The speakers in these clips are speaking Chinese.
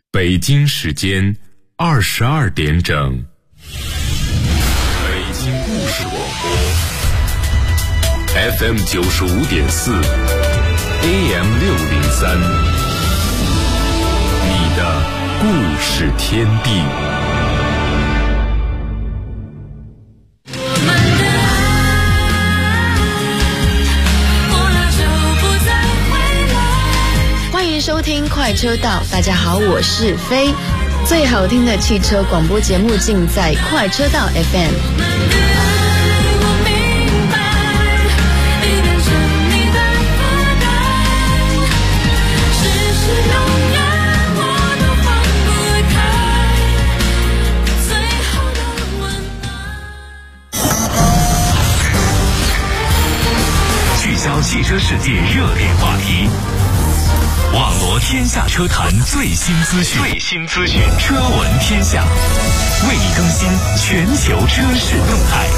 北京时间22点整。北京故事广播 FM 95.4 AM 603，你的故事天地。 收听快车道，大家好，我是飞。最好听的汽车广播节目尽在快车道 FM。 聚焦汽车世界热点话题。网罗天下车坛最新资讯，车闻天下，为你更新全球车市动态。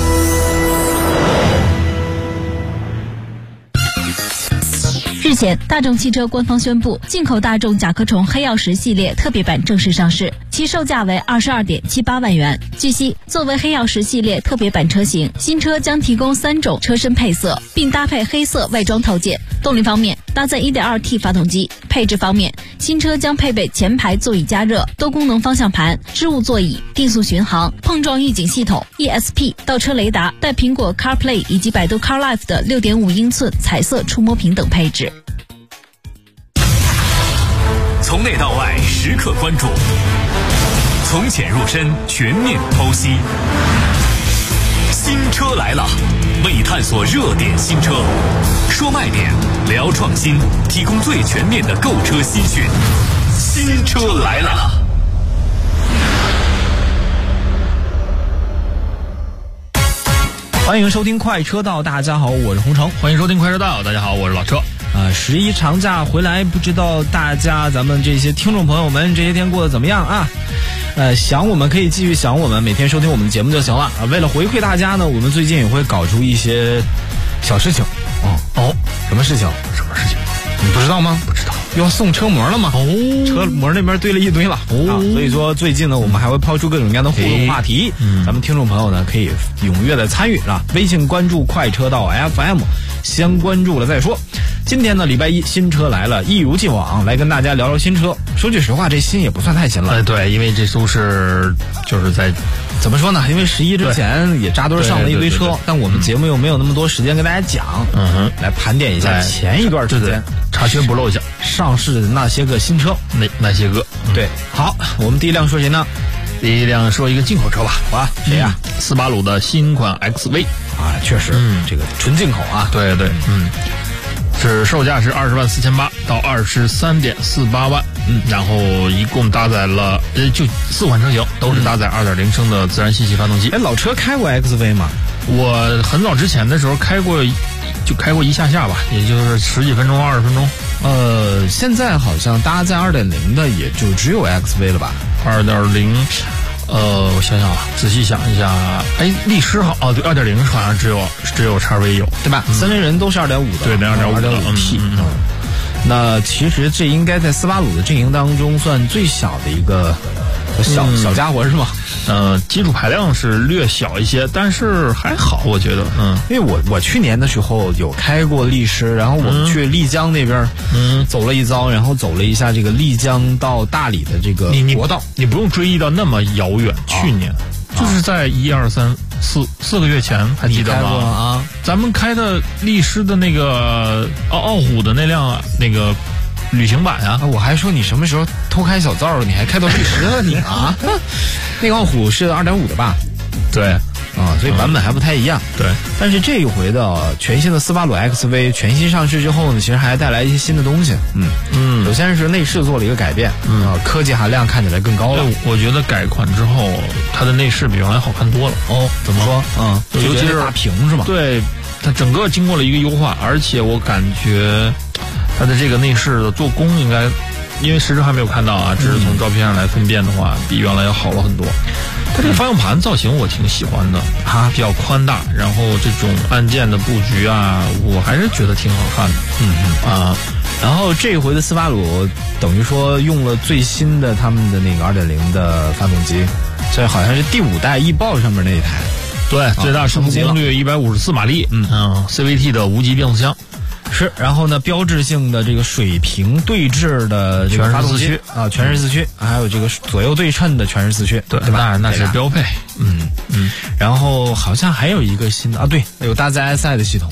日前，大众汽车官方宣布，进口大众甲壳虫黑曜石系列特别版正式上市，其售价为22.78万元。据悉，作为黑曜石系列特别版车型，新车将提供3种车身配色，并搭配黑色外装套件。动力方面，搭载 1.2T 发动机。配置方面，新车将配备前排座椅加热、多功能方向盘、织物座椅、定速巡航、碰撞预警系统、ESP、倒车雷达、带苹果 CarPlay 以及百度 CarLife 的6.5英寸彩色触摸屏等配置。 从内到外时刻关注，从浅入深全面剖析。新车来了，为你探索热点新车，说卖点，聊创新，提供最全面的购车新讯。新车来了。 欢迎收听快车道，大家好，我是洪城。 欢迎收听快车道，大家好，我是老车。 11长假回来，不知道大家咱们这些听众朋友们这些天过得怎么样啊？想我们可以继续想我们，每天收听我们的节目就行了啊。为了回馈大家呢，我们最近也会搞出一些小事情。什么事情？ 什么事情？ 你不知道吗？ 不知道。 要送车模了吗？车模那边堆了一堆了。所以说最近呢，我们还会抛出各种各样的互动话题。咱们听众朋友呢可以踊跃的参与啊。微信关注快车道 FM， 先关注了再说。今天呢，礼拜一，新车来了，一如既往来跟大家聊聊新车。说句实话，这新也不算太新了。 对，因为这都是就是在怎么说呢？因为11之前也扎堆上了一堆车，但我们节目又没有那么多时间跟大家讲。来盘点一下前一段时间查缺补漏一下上市的那些个新车， 那些个。 对，好，我们第一辆说谁呢？ 第一辆说一个进口车吧。 好啊，谁呀？ 斯巴鲁的新款 XV 啊，确实，这个纯进口啊。 对，是售价是20.48万到23.48万，然后一共搭载了就4款车型，都是搭载2.0升的自然吸气发动机。 老车开过 XV 吗？ 我很早之前的时候开过一下吧，也就是10几分钟、20分钟。 现在好像搭载2.0的也就只有 XV 了吧 ？2.0。我想想啊，仔细想一下，力狮好对，2.0好像只有XV 有， 对吧？3轮人都是2.5的， 对 ，2.5T。那其实这应该在斯巴鲁的阵营当中算最小的一个小家伙是吗？ 基础排量是略小一些，但是还好，我觉得。 因为我去年的时候有开过力狮，然后我们去丽江那边，走了一遭，然后走了一下这个丽江到大理的这个国道。 你不用追忆到那么遥远，去年就是在1、2、3、4个月前，还记得吗？ 啊， 咱们开的力狮的那个傲虎的那辆那个旅行版啊， 我还说你什么时候偷开小灶，你还开到力狮了你啊？那个傲虎是2.5的吧？ 对所以版本还不太一样。 对， 但是这一回的全新的斯巴鲁 XV 全新上市之后呢，其实还带来一些新的东西。首先是内饰做了一个改变，科技含量看起来更高了。 我觉得改款之后，它的内饰比原来好看多了。 怎么说？ 尤其是大屏是吗？ 对，它整个经过了一个优化，而且我感觉它的这个内饰的做工应该，因为实质还没有看到啊，只是从照片上来分辨的话，比原来要好了很多。它这个方向盘造型我挺喜欢的，比较宽大，然后这种按键的布局啊，我还是觉得挺好看的。 然后这回的斯巴鲁等于说用了最新的他们的那个 2.0 的发动机，这好像是第5代翼豹上面那一台。 对，最大时速功率154马力，CVT 的无级变速箱。 是，然后呢，标志性的这个水平对置的这个发动机啊，全时四驱，还有这个左右对称的全时四驱， 对吧？ 那是标配。 然后好像还有一个新的啊，对，有搭载 ISI 的系统。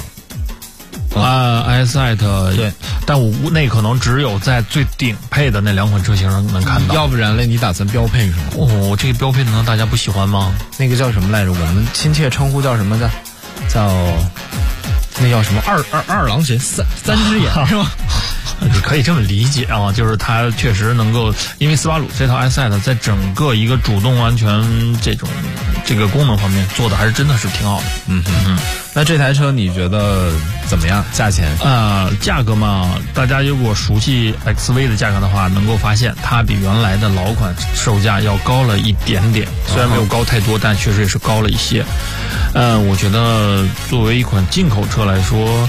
ISI 对， 但我那可能只有在最顶配的那2款车型上能看到。 要不然嘞，你打算标配是吗？ 这个标配难道大家不喜欢吗？ 那个叫什么来着？我们亲切称呼叫什么的？叫那叫什么二郎神三只眼是吗？ 你可以这么理解啊，就是它确实能够，因为斯巴鲁这套 ISI 在整个一个主动安全这个功能方面做的还是真的是挺好的。 那这台车你觉得怎么样？价钱？ 价格嘛，大家如果熟悉 XV 的价格的话，能够发现它比原来的老款售价要高了一点点，虽然没有高太多，但确实也是高了一些。我觉得作为一款进口车来说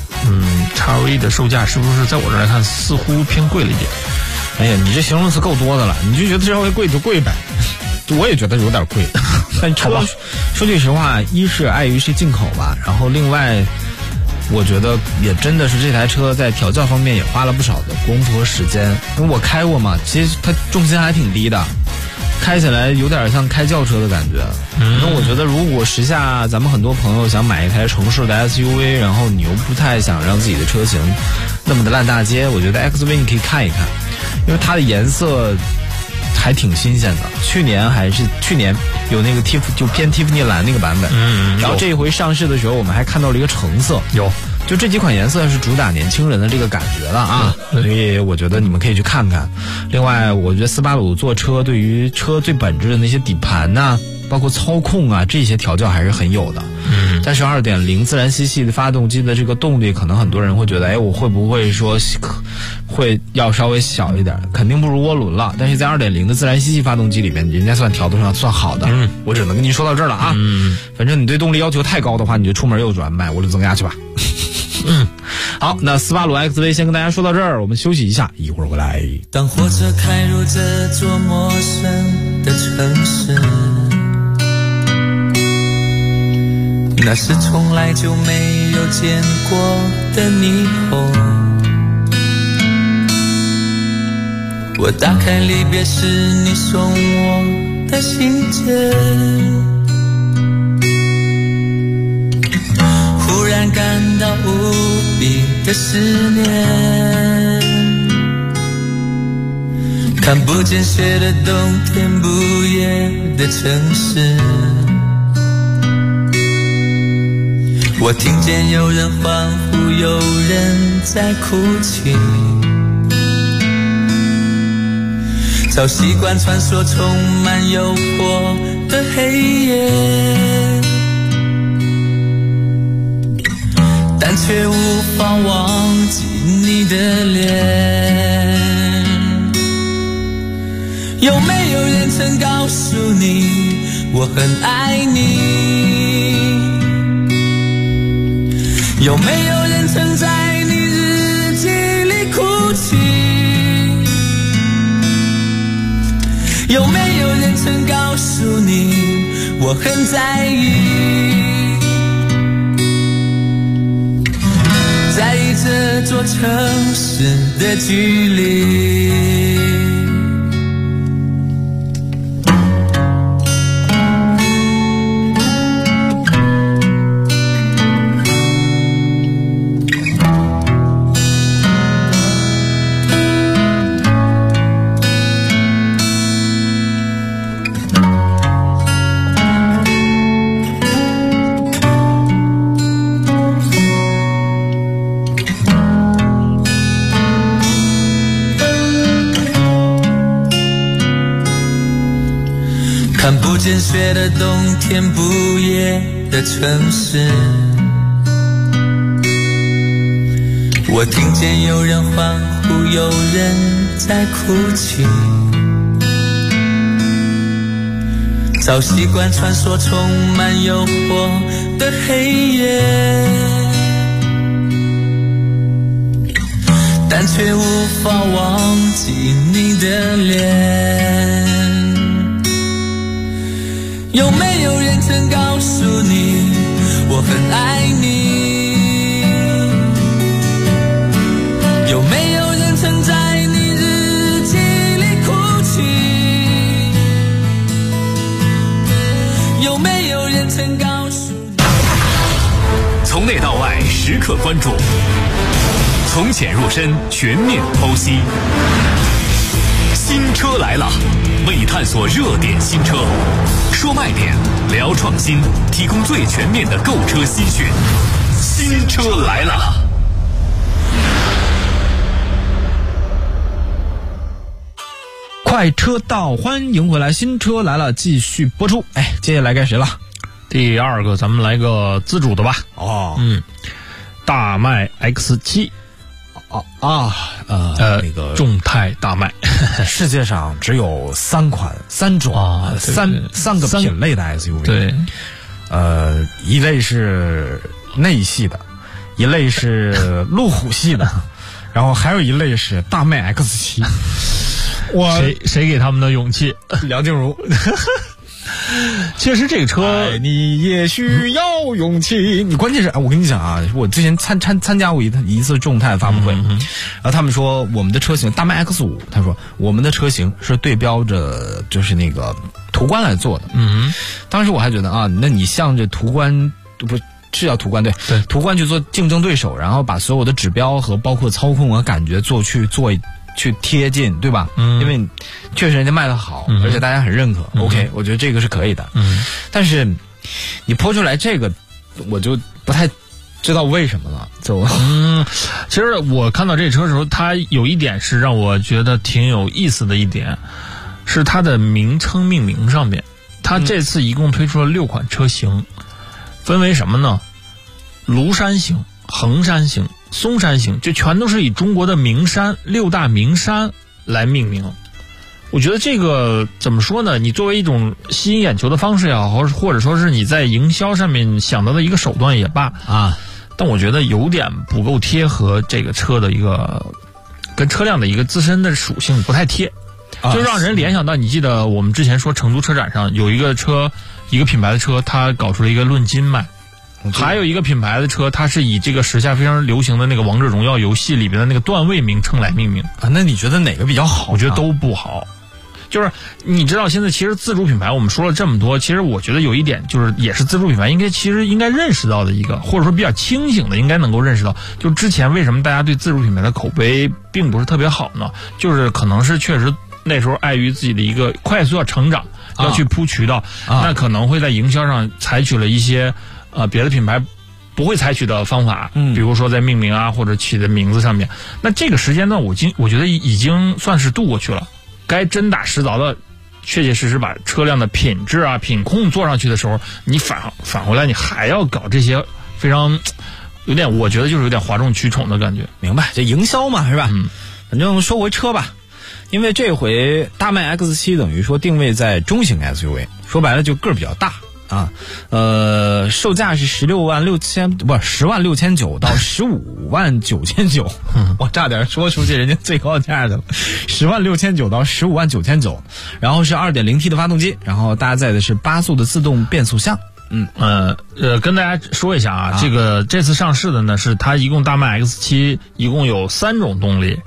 ，XV 的售价是不是在我这来看似乎偏贵了一点？ 哎呀，你这形容词够多的了，你就觉得稍微贵就贵呗。我也觉得有点贵，但说句实话，一是碍于是进口吧，然后另外，我觉得也真的是这台车在调教方面也花了不少的功夫和时间。因为我开过嘛，其实它重心还挺低的，开起来有点像开轿车的感觉。那我觉得如果时下咱们很多朋友想买一台城市的 SUV， 然后你又不太想让自己的车型那么的烂大街，我觉得 XV 你可以看一看，因为它的颜色还挺新鲜的。去年有那个就偏蒂芙尼蓝那个版本，然后这一回上市的时候我们还看到了一个橙色，就这几款颜色是主打年轻人的这个感觉了啊，所以我觉得你们可以去看看。另外我觉得斯巴鲁做车对于车最本质的那些底盘呐，包括操控啊，这些调教还是很有的。但是 2.0 自然吸气的发动机的这个动力，可能很多人会觉得，我会不会说会要稍微小一点？肯定不如涡轮了，但是在 2.0 的自然吸气发动机里面，人家算调得上算好的。我只能跟您说到这儿了啊。反正你对动力要求太高的话，你就出门右转买涡轮增压去吧。好，那斯巴鲁 XV 先跟大家说到这儿，我们休息一下，一会儿回来。 当火车开入这座陌生的城市，那是从来就没有见过的霓虹。我打开离别时你送我的信件，忽然感到无比的思念。看不见雪的冬天，不夜的城市，我听见有人欢呼，有人在哭泣，早习惯穿梭充满诱惑的黑夜，但却无法忘记你的脸。有没有人曾告诉你我很爱你？有没有人曾在你日记里哭泣？有没有人曾告诉你我很在意？在意这座城市的距离。看不见雪的冬天，不夜的城市，我听见有人欢呼，有人在哭泣，早习惯穿梭充满诱惑的黑夜，但但却无法忘记你的脸。有没有人曾告诉你我很爱你？有没有人曾在你日记里哭泣？有没有人曾告诉你？ 从内到外时刻关注，从浅入深全面剖析。新车来了，为探索热点新车，说卖点，聊创新，提供最全面的购车资讯。新车来了。 快车道，欢迎回来，新车来了，继续播出。哎，接下来该谁了？ 第二个，咱们来个自主的吧。大迈 X7。 那个众泰大迈， 世界上只有三种三个品类的 SUV。 对， 一类是内系的，一类是路虎系的，然后还有一类是大迈 X7。 谁给他们的勇气？ 梁静茹。 确实这个车你也需要勇气。你关键是我跟你讲啊，我之前参加过一次众泰发布会，然后他们说我们的车型大迈 X5，他说我们的车型是对标着就是那个途观来做的。当时我还觉得啊，那你向着途观不是叫途观对途观去做竞争对手，然后把所有的指标和包括操控和感觉去贴近，对吧？因为确实人家卖得好，而且大家很认可。OK， 我觉得这个是可以的。但是你抛出来这个，我就不太知道为什么了。 其实我看到这车的时候，它有一点是让我觉得挺有意思的一点，是它的名称命名上面。它这次一共推出了6款车型，分为什么呢？庐山型、衡山型、嵩山型，这全都是以中国的名山6大名山来命名。我觉得这个怎么说呢？你作为一种吸引眼球的方式也好，或者说是你在营销上面想到的一个手段也罢啊，但我觉得有点不够贴合这个车的一个跟车辆的一个自身的属性不太贴，就让人联想到，你记得我们之前说成都车展上有一个品牌的车，它搞出了一个论斤卖。还有一个品牌的车，它是以这个时下非常流行的那个王者荣耀游戏里边的那个段位名称来命名啊。那你觉得哪个比较好？ 我觉得都不好。就是你知道现在其实自主品牌我们说了这么多，其实我觉得有一点就是也是自主品牌其实应该认识到的一个，或者说比较清醒的应该能够认识到，就之前为什么大家对自主品牌的口碑并不是特别好呢？就是可能是确实那时候碍于自己的一个快速要成长，要去铺渠道，那可能会在营销上采取了一些别的品牌不会采取的方法，比如说在命名啊或者起的名字上面。那这个时间段我觉得已经算是度过去了，该真打实凿的确确实实把车辆的品质啊品控做上去的时候，你返回来你还要搞这些非常有点，我觉得就是有点哗众取宠的感觉。 明白，这营销嘛是吧？反正说回车吧，因为这回大迈 X7 等于说定位在中型 SUV， 说白了就个儿比较大啊，售价是10万6千9到15万9千9，我差点说出去人家最高价的，10万6千9到15万9千9，然后是 2.0T 的发动机，然后搭载的是8速的自动变速箱。 跟大家说一下啊，这次上市的呢是它一共大迈 X7 一共有3种动力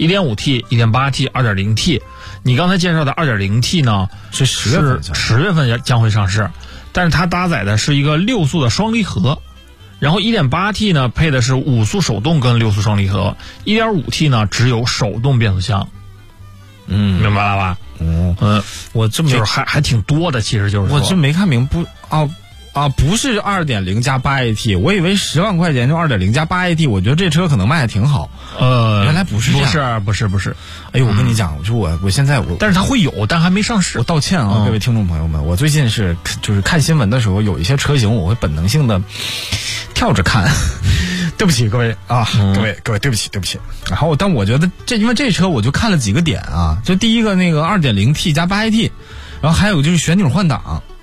，1.5T、1.8T、2.0T。你刚才介绍的 2.0T 呢是10月份将会上市。但是它搭载的是一个6速的双离合，然后 1.8T 呢配的是5速手动跟6速双离合， 1.5T 呢只有手动变速箱。明白了吧？ 我这么就是还挺多的，其实就是说我真没看明不是 2.0 加 8AT， 我以为10万块钱就 2.0 加 8AT， 我觉得这车可能卖的挺好。原来不是这样。 不是。 哎呦，我跟你讲，我现在但是它会有，但还没上市。 我道歉啊，各位听众朋友们，我最近就是看新闻的时候，有一些车型我会本能性的跳着看。对不起各位啊，各位对不起。然后但我觉得因为这车我就看了几个点啊，就第一个那个 2.0T 加 8AT， 然后还有就是旋钮换挡。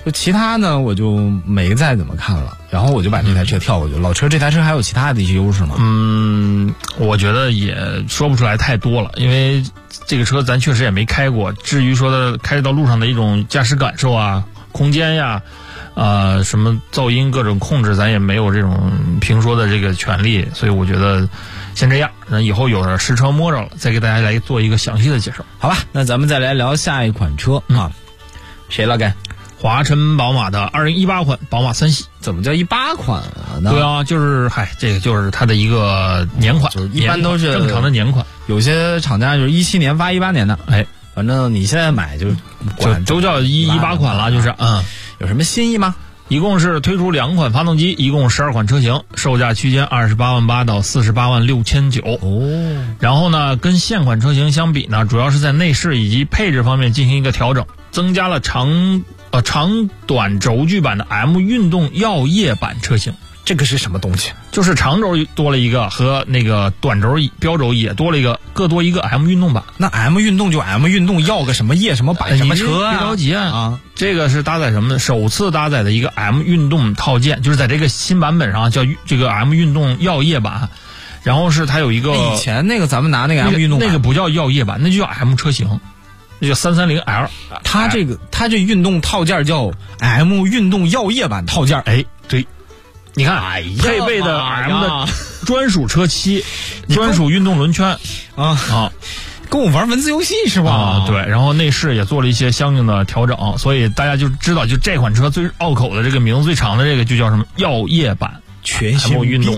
就其他呢我就没再怎么看了，然后我就把这台车跳过去。老车这台车还有其他的一些优势吗？ 我觉得也说不出来太多了，因为这个车咱确实也没开过。至于说的开到路上的一种驾驶感受啊、空间呀、什么噪音各种控制，咱也没有这种评说的这个权利，所以我觉得先这样，以后有了实车摸着了，再给大家来做一个详细的介绍。 好吧，那咱们再来聊下一款车啊，谁了该？ 华晨宝马的2018款宝马3系。 怎么叫18款呢？ 对啊，就是这个就是它的一个年款， 就是一般都是正常的年款。 有些厂家就是17年发18年的，反正你现在买就都叫18款了，就是有什么新意吗？ 一共是推出2款发动机，一共12款车型，售价区间28.8万到48万6千9。然后呢，跟现款车型相比呢，主要是在内饰以及配置方面进行一个调整，增加了长短轴距版的 M 运动耀夜版车型。 这个是什么东西？ 就是长轴多了一个，和那个短轴标轴也多了一个，各多一个 M 运动版。 那 M 运动就 M 运动，要个什么夜什么版什么车啊？ 别着急啊！这个是搭载什么呢？首次搭载的一个 M 运动套件，就是在这个新版本上叫这个 M 运动耀夜版。然后是它有一个以前那个咱们拿那个 M 运动版那个不叫耀夜版，那就叫 M 车型。那叫330L， 它这运动套件叫 M 运动耀夜版套件。 对，你看，配备的 M 的专属车漆、专属运动轮圈跟我玩文字游戏是吧？ 对，然后内饰也做了一些相应的调整，所以大家就知道，就这款车最拗口的这个名字最长的这个就叫什么耀夜版。 全新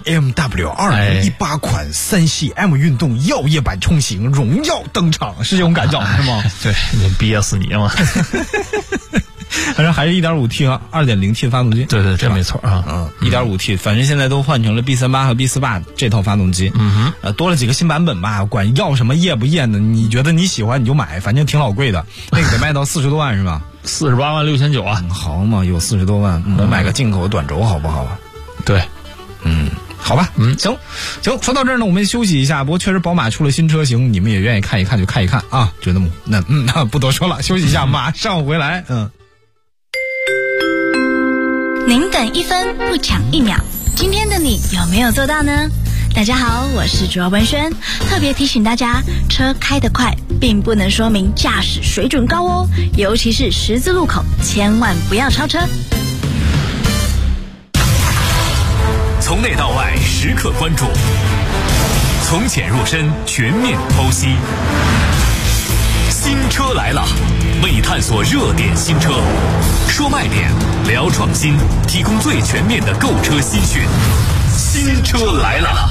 BMW 2018款3系 M 运动耀夜版冲型荣耀登场，是这种感觉是吗？ 对，你憋死你嘛！ 反正还是 1.5T 和 2.0T 的发动机。 对，这没错啊。 1.5T， 反正现在都换成了 B38 和 B48 这套发动机。多了几个新版本吧，管要什么夜不夜的，你觉得你喜欢你就买，反正挺老贵的，那个得卖到40多万是吧 ？48万6千9啊！ 好嘛，有40多万，我买个进口短轴好不好啊？ 对， 好吧，行，说到这儿呢，我们休息一下。不过确实宝马出了新车型，你们也愿意看一看就看一看啊。觉得那不多说了，休息一下，马上回来。 您等1分不抢1秒，今天的你有没有做到呢？大家好，我是主要文轩，特别提醒大家，车开得快并不能说明驾驶水准高哦，尤其是十字路口，千万不要超车。 从内到外时刻关注，从浅入深全面剖析。新车来了，为探索热点新车，说卖点，聊创新，提供最全面的购车资讯。新车来了。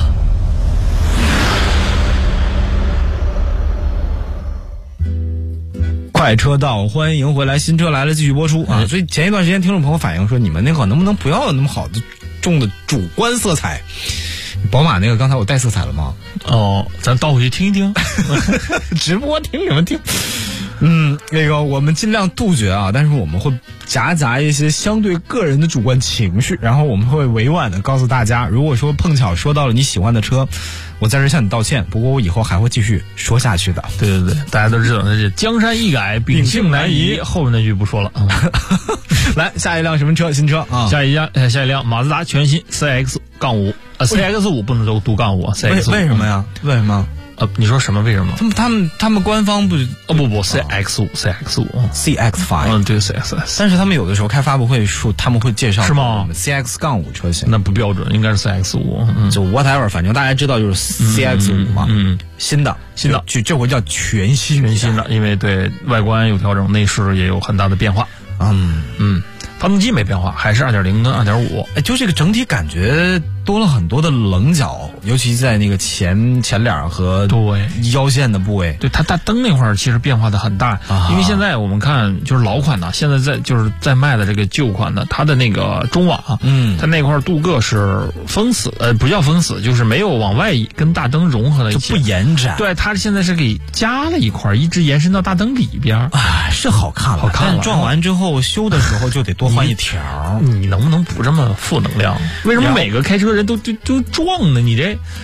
快车道，欢迎回来，新车来了继续播出啊！所以前一段时间听众朋友反映说，你们那个能不能不要那么好的重的主观色彩？宝马那个刚才我带色彩了吗？ 咱倒回去听一听， 直播听什么听？那个我们尽量杜绝啊，但是我们会夹杂一些相对个人的主观情绪，然后我们会委婉的告诉大家，如果说碰巧说到了你喜欢的车，我在这向你道歉，不过我以后还会继续说下去的。 对，大家都知道那是江山易改，秉性难移，后面那句不说了。 来，下一辆什么车？新车啊， 下一辆马自达全新 CX-5，CX-5 不能读杠5 ，CX-5 为什么呀？为什么？ 你说什么？为什么？ 他们官方不 CX-5 CX-5， 对 CX， 但是他们有的时候开发布会说他们会介绍是吗 ？CX-5 车型那不标准，应该是 CX-5， 就 whatever， 反正大家知道就是 CX-5 嘛，新的，就这回叫全新的，因为对外观有调整，内饰也有很大的变化，发动机没变化，还是 2.0 跟 2.5， 就这个整体感觉多了很多的棱角，尤其在那个前脸和腰线的部位。 对，它大灯那块儿其实变化的很大，因为现在我们看就是老款的，现在在卖的这个旧款的，它的那个中网，它那块镀铬是封死，不叫封死，就是没有往外跟大灯融合在一起， 就不延展。 对，它现在是给加了一块，一直延伸到大灯里边， 是好看了。但撞完之后修的时候就得多换一条。 你能不能不这么负能量？为什么每个开车人都撞呢？你这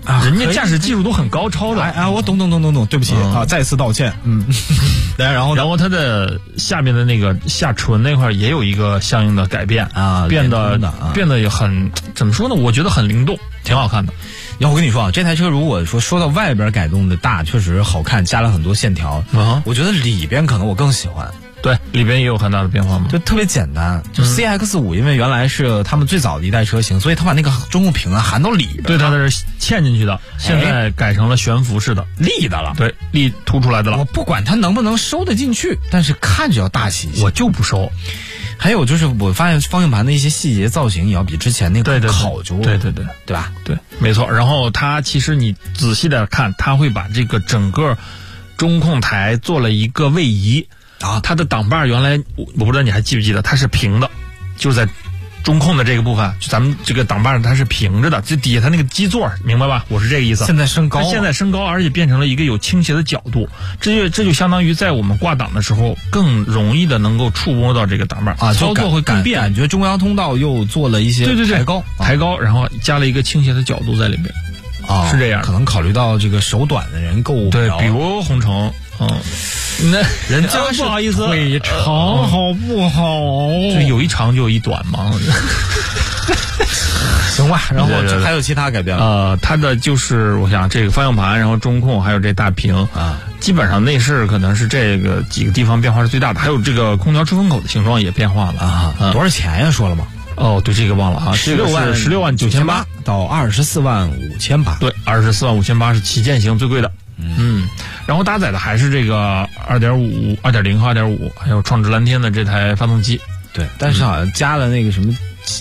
人家驾驶技术都很高超的。 哎，我懂，对不起啊，再次道歉。然后它的下面的那个下唇那块也有一个相应的改变啊， 变得也很怎么说呢？我觉得很灵动，挺好看的。 要我跟你说啊，这台车如果说到外边改动的大，确实好看，加了很多线条我觉得里边可能我更喜欢。 对，里边也有很大的变化嘛， 就特别简单。就 CX5，因为原来是他们最早的一代车型，所以他把那个中控屏含到里边， 对，它是嵌进去的，现在改成了悬浮式的， 立的了， 对，立凸出来的了。 我不管它能不能收得进去，但是看着要大气一些。 我就不收。 还有就是我发现方向盘的一些细节造型也要比之前那个考究， 对吧？ 对，没错。然后它其实你仔细的看，它会把这个整个中控台做了一个位移。它的挡把原来我不知道你还记不记得，它是平的，就是在中控的这个部分，就咱们这个挡把它是平着的，就底下它那个基座，明白吧？我是这个意思。 现在升高， 而且变成了一个有倾斜的角度，这就相当于在我们挂档的时候更容易的能够触摸到这个挡把操作会更便。 感觉中央通道又做了一些抬高，然后加了一个倾斜的角度在里边。是这样， 可能考虑到这个手短的人够对，比如红城。那人家不好意思， 腿长好不好？ 就有一长就有一短嘛。 行吧，然后还有其他改变吗？ 它的就是我想这个方向盘，然后中控还有这大屏基本上内饰可能是这个几个地方变化是最大的，还有这个空调出风口的形状也变化了多少钱呀？说了吗？ 哦，对，这个忘了啊，16万9800 到24万5800， 对，24万5800是旗舰型最贵的。然后搭载的还是这个2.5、2.0和2.5，还有创智蓝天的这台发动机。 对，但是好像加了那个什么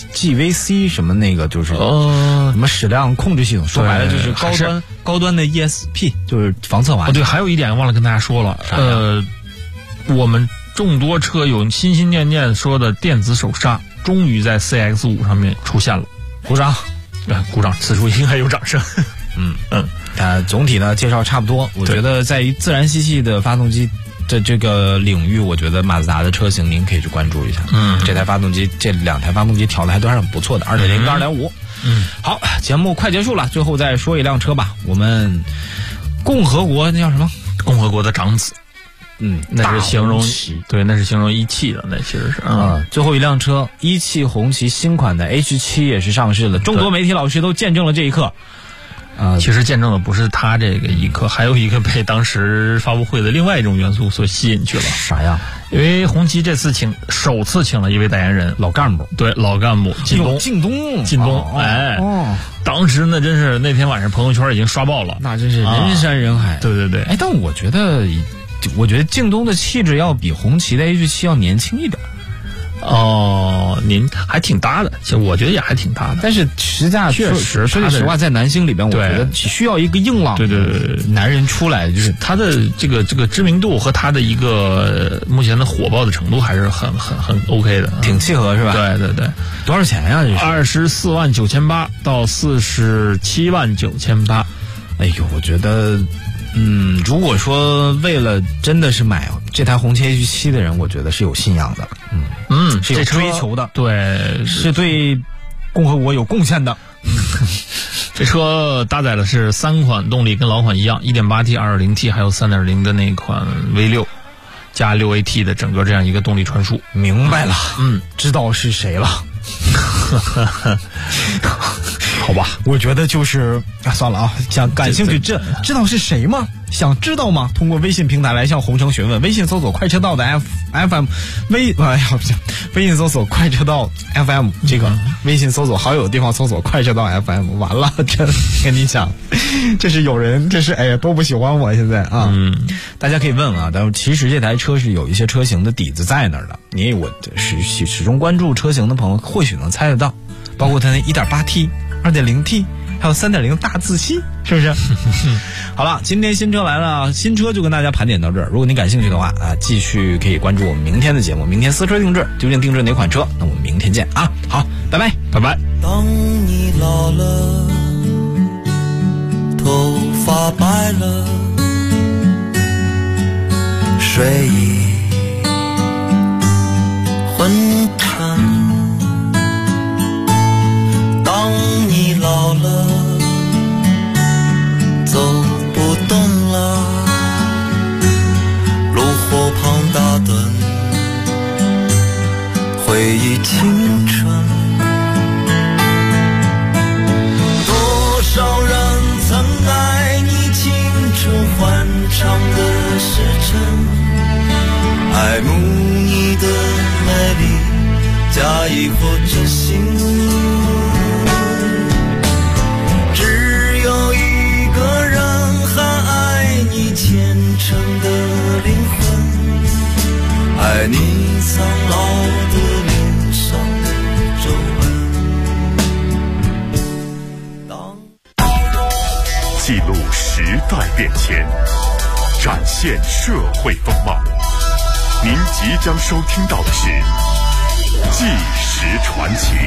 GVC 什么那个就是什么矢量控制系统，说白了就是高端的 ESP， 就是防侧滑。 对，还有一点忘了跟大家说了，我们众多车友心心念念说的电子手刹，终于在 CX5 上面出现了， 鼓掌， 鼓掌，此处应该有掌声。 总体呢介绍差不多，我觉得在于自然吸气的发动机的这个领域，我觉得马自达的车型您可以去关注一下。这台发动机，这两台发动机调的还都是很不错的，2.0跟2.5。好，节目快结束了，最后再说一辆车吧。我们共和国那叫什么？ 共和国的长子。那是形容对，那是形容一汽的，那其实是最后一辆车，一汽红旗新款的 H7 也是上市了，众多媒体老师都见证了这一刻。 其实见证的不是它这个一刻，还有一个被当时发布会的另外一种元素所吸引去了。 啥呀？ 因为红旗这次首次请了一位代言人， 老干部， 对，老干部靳东，当时呢，真是那天晚上朋友圈已经刷爆了， 那真是人山人海。 对， 但我觉得靳东的气质要比红旗的 H7 要年轻一点。 您还挺搭的，其实我觉得也还挺搭的。 但是实价确实，说句实话，在男星里边，我觉得需要一个硬朗的男人出来，就是他的这个知名度和他的一个目前的火爆的程度还是很 OK 的， 挺契合是吧？ 对。 多少钱呀？这是24万9800到47万9800。 哎呦，我觉得。如果说为了真的是买这台红旗 H7 的人，我觉得是有信仰的，是有追求的， 对， 是对共和国有贡献的。 这车搭载的是3款动力，跟老款一样 1.8T、2.0T 还有3.0的那款 V6 加 6AT 的整个这样一个动力传输。 明白了，知道是谁了。好吧，我觉得就是算了啊，想感兴趣知道是谁吗？想知道吗？通过微信平台来向红城询问，微信搜索快车道的 FM， 微信搜索快车道 FM， 这个微信搜索好友的地方搜索快车道 FM， 完了，真跟你讲，这是有人，这是哎呀都不喜欢我现在啊。大家可以问啊，但是其实这台车是有一些车型的底子在那儿的，我始终关注车型的朋友或许能猜得到，包括它那 1.8T、2.0T。还有3.0大自吸，是不是？好了，今天新车来了，新车就跟大家盘点到这儿。如果您感兴趣的话继续可以关注我们明天的节目。明天私车定制，究竟定制哪款车？那我们明天见啊！好，拜拜。 当你老了，头发白了，睡意昏沉。当你老了， 疑惑着心，只有一个人还爱你虔诚的灵魂，爱你苍老的脸上的皱纹。 记录时代变迁，展现社会风貌。您即将收听到的是《纪实传奇》。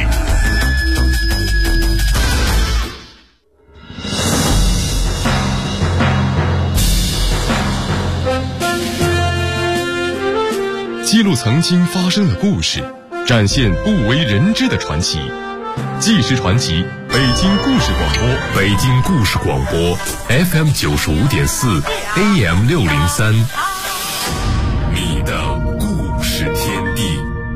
记录曾经发生的故事，展现不为人知的传奇。纪实传奇，北京故事广播，北京故事广播 FM 95.4 AM 603，你的故事天地。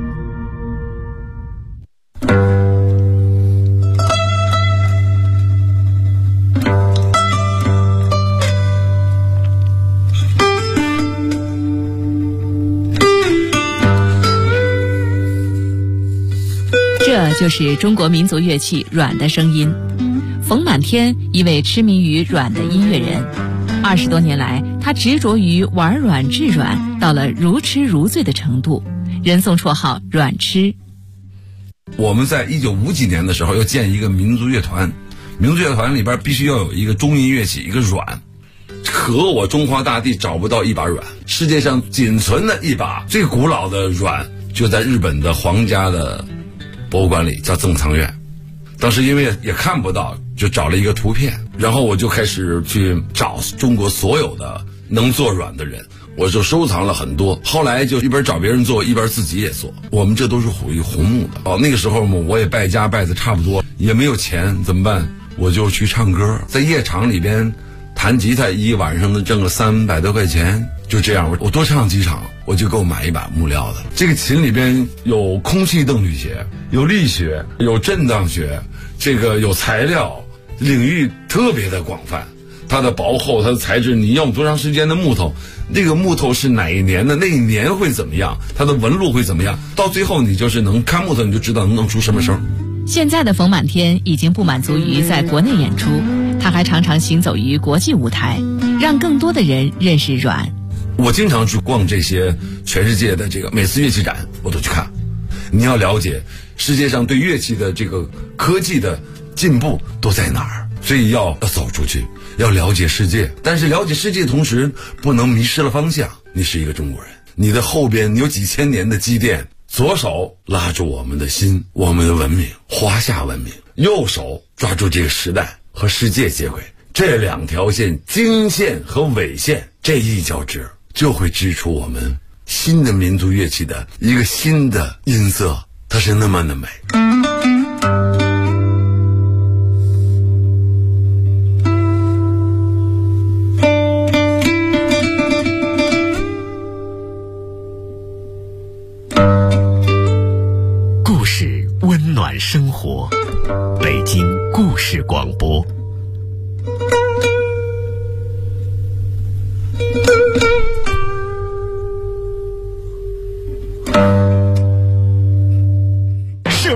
这就是中国民族乐器阮的声音。冯满天，一位痴迷于阮的音乐人，20多年来，他执着于玩阮制阮，到了如痴如醉的程度，人送绰号阮痴。 我们在1950几年的时候要建一个民族乐团，民族乐团里边必须要有一个中音乐器，一个阮。可我中华大地找不到一把阮，世界上仅存的一把最古老的阮，就在日本的皇家的博物馆里，叫赠藏院。当时因为也看不到，就找了一个图片，然后我就开始去找中国所有的能做阮的人，我就收藏了很多。后来就一边找别人做，一边自己也做。我们这都是属于红木的。那个时候我也败家败的差不多，也没有钱，怎么办？我就去唱歌，在夜场里边弹吉他，一晚上能挣个300多块钱。就这样，我多唱几场，我就够买一把木料的。这个琴里边有空气动力学，有力学，有震荡学，这个有材料，领域特别的广泛。它的薄厚，它的材质，你用多长时间的木头，那个木头是哪一年的，那一年会怎么样，它的纹路会怎么样，到最后你就是能看木头，你就知道能出什么声。 现在的冯满天已经不满足于在国内演出，他还常常行走于国际舞台，让更多的人认识阮。 我经常去逛这些全世界的这个每次乐器展，我都去看。你要了解世界上对乐器的这个科技的进步都在哪儿，所以要走出去，要了解世界。但是了解世界的同时，不能迷失了方向。你是一个中国人，你的后边有几千年的积淀，左手拉住我们的心，我们的文明，华夏文明；右手抓住这个时代和世界接轨。这两条线，经线和纬线，这一交织，就会织出我们新的民族乐器的一个新的音色，它是那么的美。 故事温暖生活，北京故事广播。